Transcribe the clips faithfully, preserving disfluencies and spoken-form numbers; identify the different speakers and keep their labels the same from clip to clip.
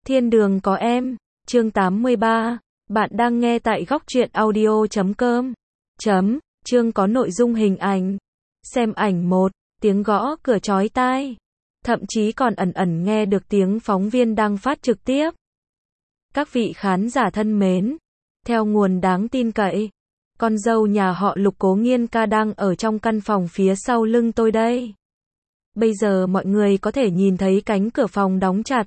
Speaker 1: Thiên đường có em, chương tám mươi ba. Bạn đang nghe tại góc truyện audio chấm com. Chấm, chương có nội dung hình ảnh. Xem ảnh một, tiếng gõ cửa chói tai. Thậm chí còn ẩn ẩn nghe được tiếng phóng viên đang phát trực tiếp. Các vị khán giả thân mến, theo nguồn đáng tin cậy, con dâu nhà họ Lục Cố Nghiên Ca đang ở trong căn phòng phía sau lưng tôi đây. Bây giờ mọi người có thể nhìn thấy cánh cửa phòng đóng chặt.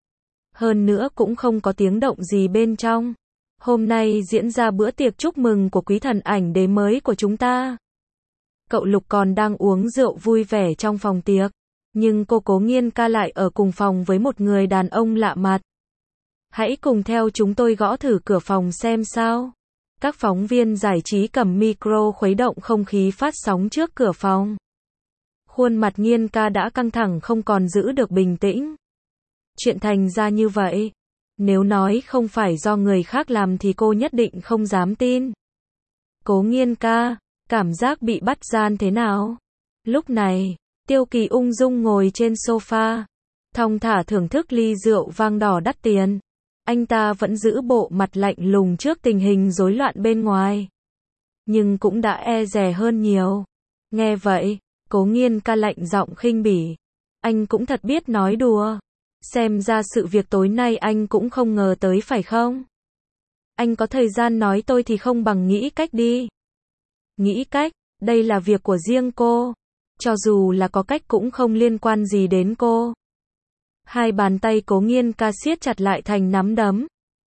Speaker 1: Hơn nữa cũng không có tiếng động gì bên trong. Hôm nay diễn ra bữa tiệc chúc mừng của quý thần ảnh đế mới của chúng ta. Cậu Lục còn đang uống rượu vui vẻ trong phòng tiệc, nhưng cô Cố Nghiên Ca lại ở cùng phòng với một người đàn ông lạ mặt. Hãy cùng theo chúng tôi gõ thử cửa phòng xem sao. Các phóng viên giải trí cầm micro khuấy động không khí phát sóng trước cửa phòng. Khuôn mặt Nghiên Ca đã căng thẳng không còn giữ được bình tĩnh. Chuyện thành ra như vậy, nếu nói không phải do người khác làm thì cô nhất định không dám tin. Cố Nghiên Ca, cảm giác bị bắt gian thế nào? Lúc này, Tiêu Kỳ ung dung ngồi trên sofa, thong thả thưởng thức ly rượu vang đỏ đắt tiền. Anh ta vẫn giữ bộ mặt lạnh lùng trước tình hình rối loạn bên ngoài, nhưng cũng đã e dè hơn nhiều. Nghe vậy, Cố Nghiên Ca lạnh giọng khinh bỉ. Anh cũng thật biết nói đùa. Xem ra sự việc tối nay anh cũng không ngờ tới phải không? Anh có thời gian nói tôi thì không bằng nghĩ cách đi. Nghĩ cách, đây là việc của riêng cô. Cho dù là có cách cũng không liên quan gì đến cô. Hai bàn tay Cố Nghiên Ca siết chặt lại thành nắm đấm.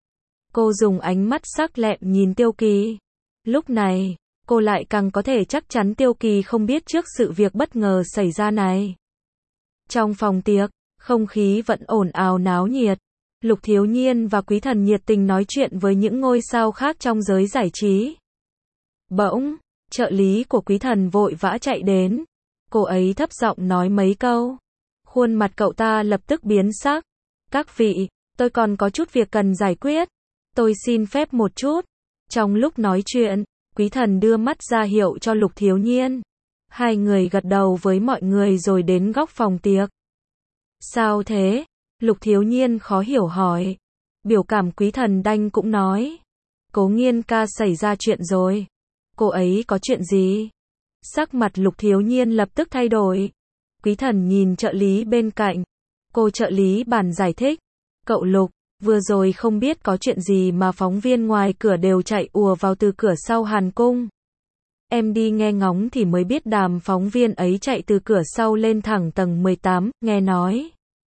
Speaker 1: Cô dùng ánh mắt sắc lẹm nhìn Tiêu Kỳ. Lúc này, cô lại càng có thể chắc chắn Tiêu Kỳ không biết trước sự việc bất ngờ xảy ra này. Trong phòng tiệc, không khí vẫn ồn ào náo nhiệt. Lục Thiếu Nhiên và Quý Thần nhiệt tình nói chuyện với những ngôi sao khác trong giới giải trí. Bỗng, trợ lý của Quý Thần vội vã chạy đến. Cô ấy thấp giọng nói mấy câu. Khuôn mặt cậu ta lập tức biến sắc. Các vị, tôi còn có chút việc cần giải quyết. Tôi xin phép một chút. Trong lúc nói chuyện, Quý Thần đưa mắt ra hiệu cho Lục Thiếu Nhiên. Hai người gật đầu với mọi người rồi đến góc phòng tiệc. Sao thế? Lục Thiếu Nhiên khó hiểu hỏi. Biểu cảm Quý Thần đanh cũng nói. Cố Nghiên Ca xảy ra chuyện rồi. Cô ấy có chuyện gì? Sắc mặt Lục Thiếu Nhiên lập tức thay đổi. Quý Thần nhìn trợ lý bên cạnh. Cô trợ lý bản giải thích. Cậu Lục, vừa rồi không biết có chuyện gì mà phóng viên ngoài cửa đều chạy ùa vào từ cửa sau Hàn Cung. Em đi nghe ngóng thì mới biết đám phóng viên ấy chạy từ cửa sau lên thẳng tầng mười tám, nghe nói.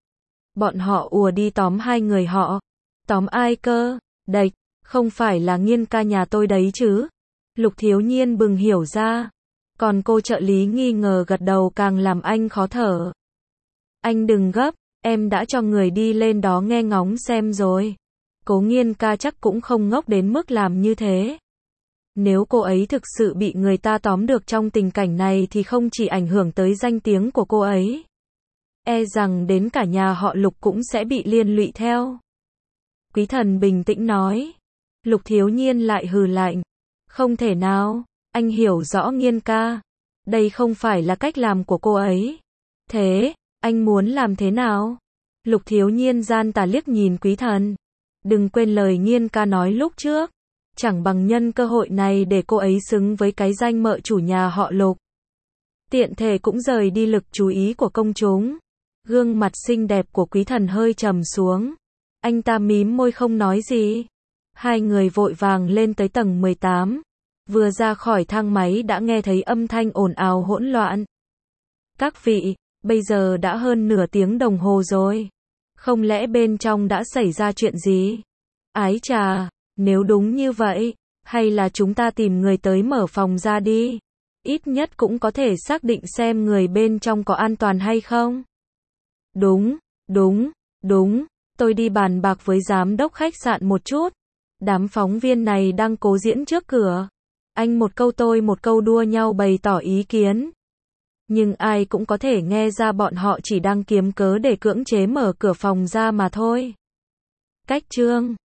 Speaker 1: Bọn họ ùa đi tóm hai người họ. Tóm ai cơ? Đệch, không phải là Nghiên Ca nhà tôi đấy chứ? Lục Thiếu Nhiên bừng hiểu ra. Còn cô trợ lý nghi ngờ gật đầu càng làm anh khó thở. Anh đừng gấp, em đã cho người đi lên đó nghe ngóng xem rồi. Cố Nghiên Ca chắc cũng không ngốc đến mức làm như thế. Nếu cô ấy thực sự bị người ta tóm được trong tình cảnh này thì không chỉ ảnh hưởng tới danh tiếng của cô ấy. E rằng đến cả nhà họ Lục cũng sẽ bị liên lụy theo. Quý Thần bình tĩnh nói. Lục Thiếu Nhiên lại hừ lạnh. Không thể nào, anh hiểu rõ Nghiên Ca. Đây không phải là cách làm của cô ấy. Thế, anh muốn làm thế nào? Lục Thiếu Nhiên gian tà liếc nhìn Quý Thần. Đừng quên lời Nghiên Ca nói lúc trước. Chẳng bằng nhân cơ hội này để cô ấy xứng với cái danh mợ chủ nhà họ Lục. Tiện thể cũng rời đi lực chú ý của công chúng. Gương mặt xinh đẹp của Quý Thần hơi trầm xuống. Anh ta mím môi không nói gì. Hai người vội vàng lên tới tầng mười tám. Vừa ra khỏi thang máy đã nghe thấy âm thanh ồn ào hỗn loạn. Các vị, bây giờ đã hơn nửa tiếng đồng hồ rồi. Không lẽ bên trong đã xảy ra chuyện gì? Ái chà, nếu đúng như vậy, hay là chúng ta tìm người tới mở phòng ra đi. Ít nhất cũng có thể xác định xem người bên trong có an toàn hay không. Đúng, đúng, đúng, tôi đi bàn bạc với giám đốc khách sạn một chút. Đám phóng viên này đang cố diễn trước cửa. Anh một câu tôi một câu đua nhau bày tỏ ý kiến. Nhưng ai cũng có thể nghe ra bọn họ chỉ đang kiếm cớ để cưỡng chế mở cửa phòng ra mà thôi. Cách chương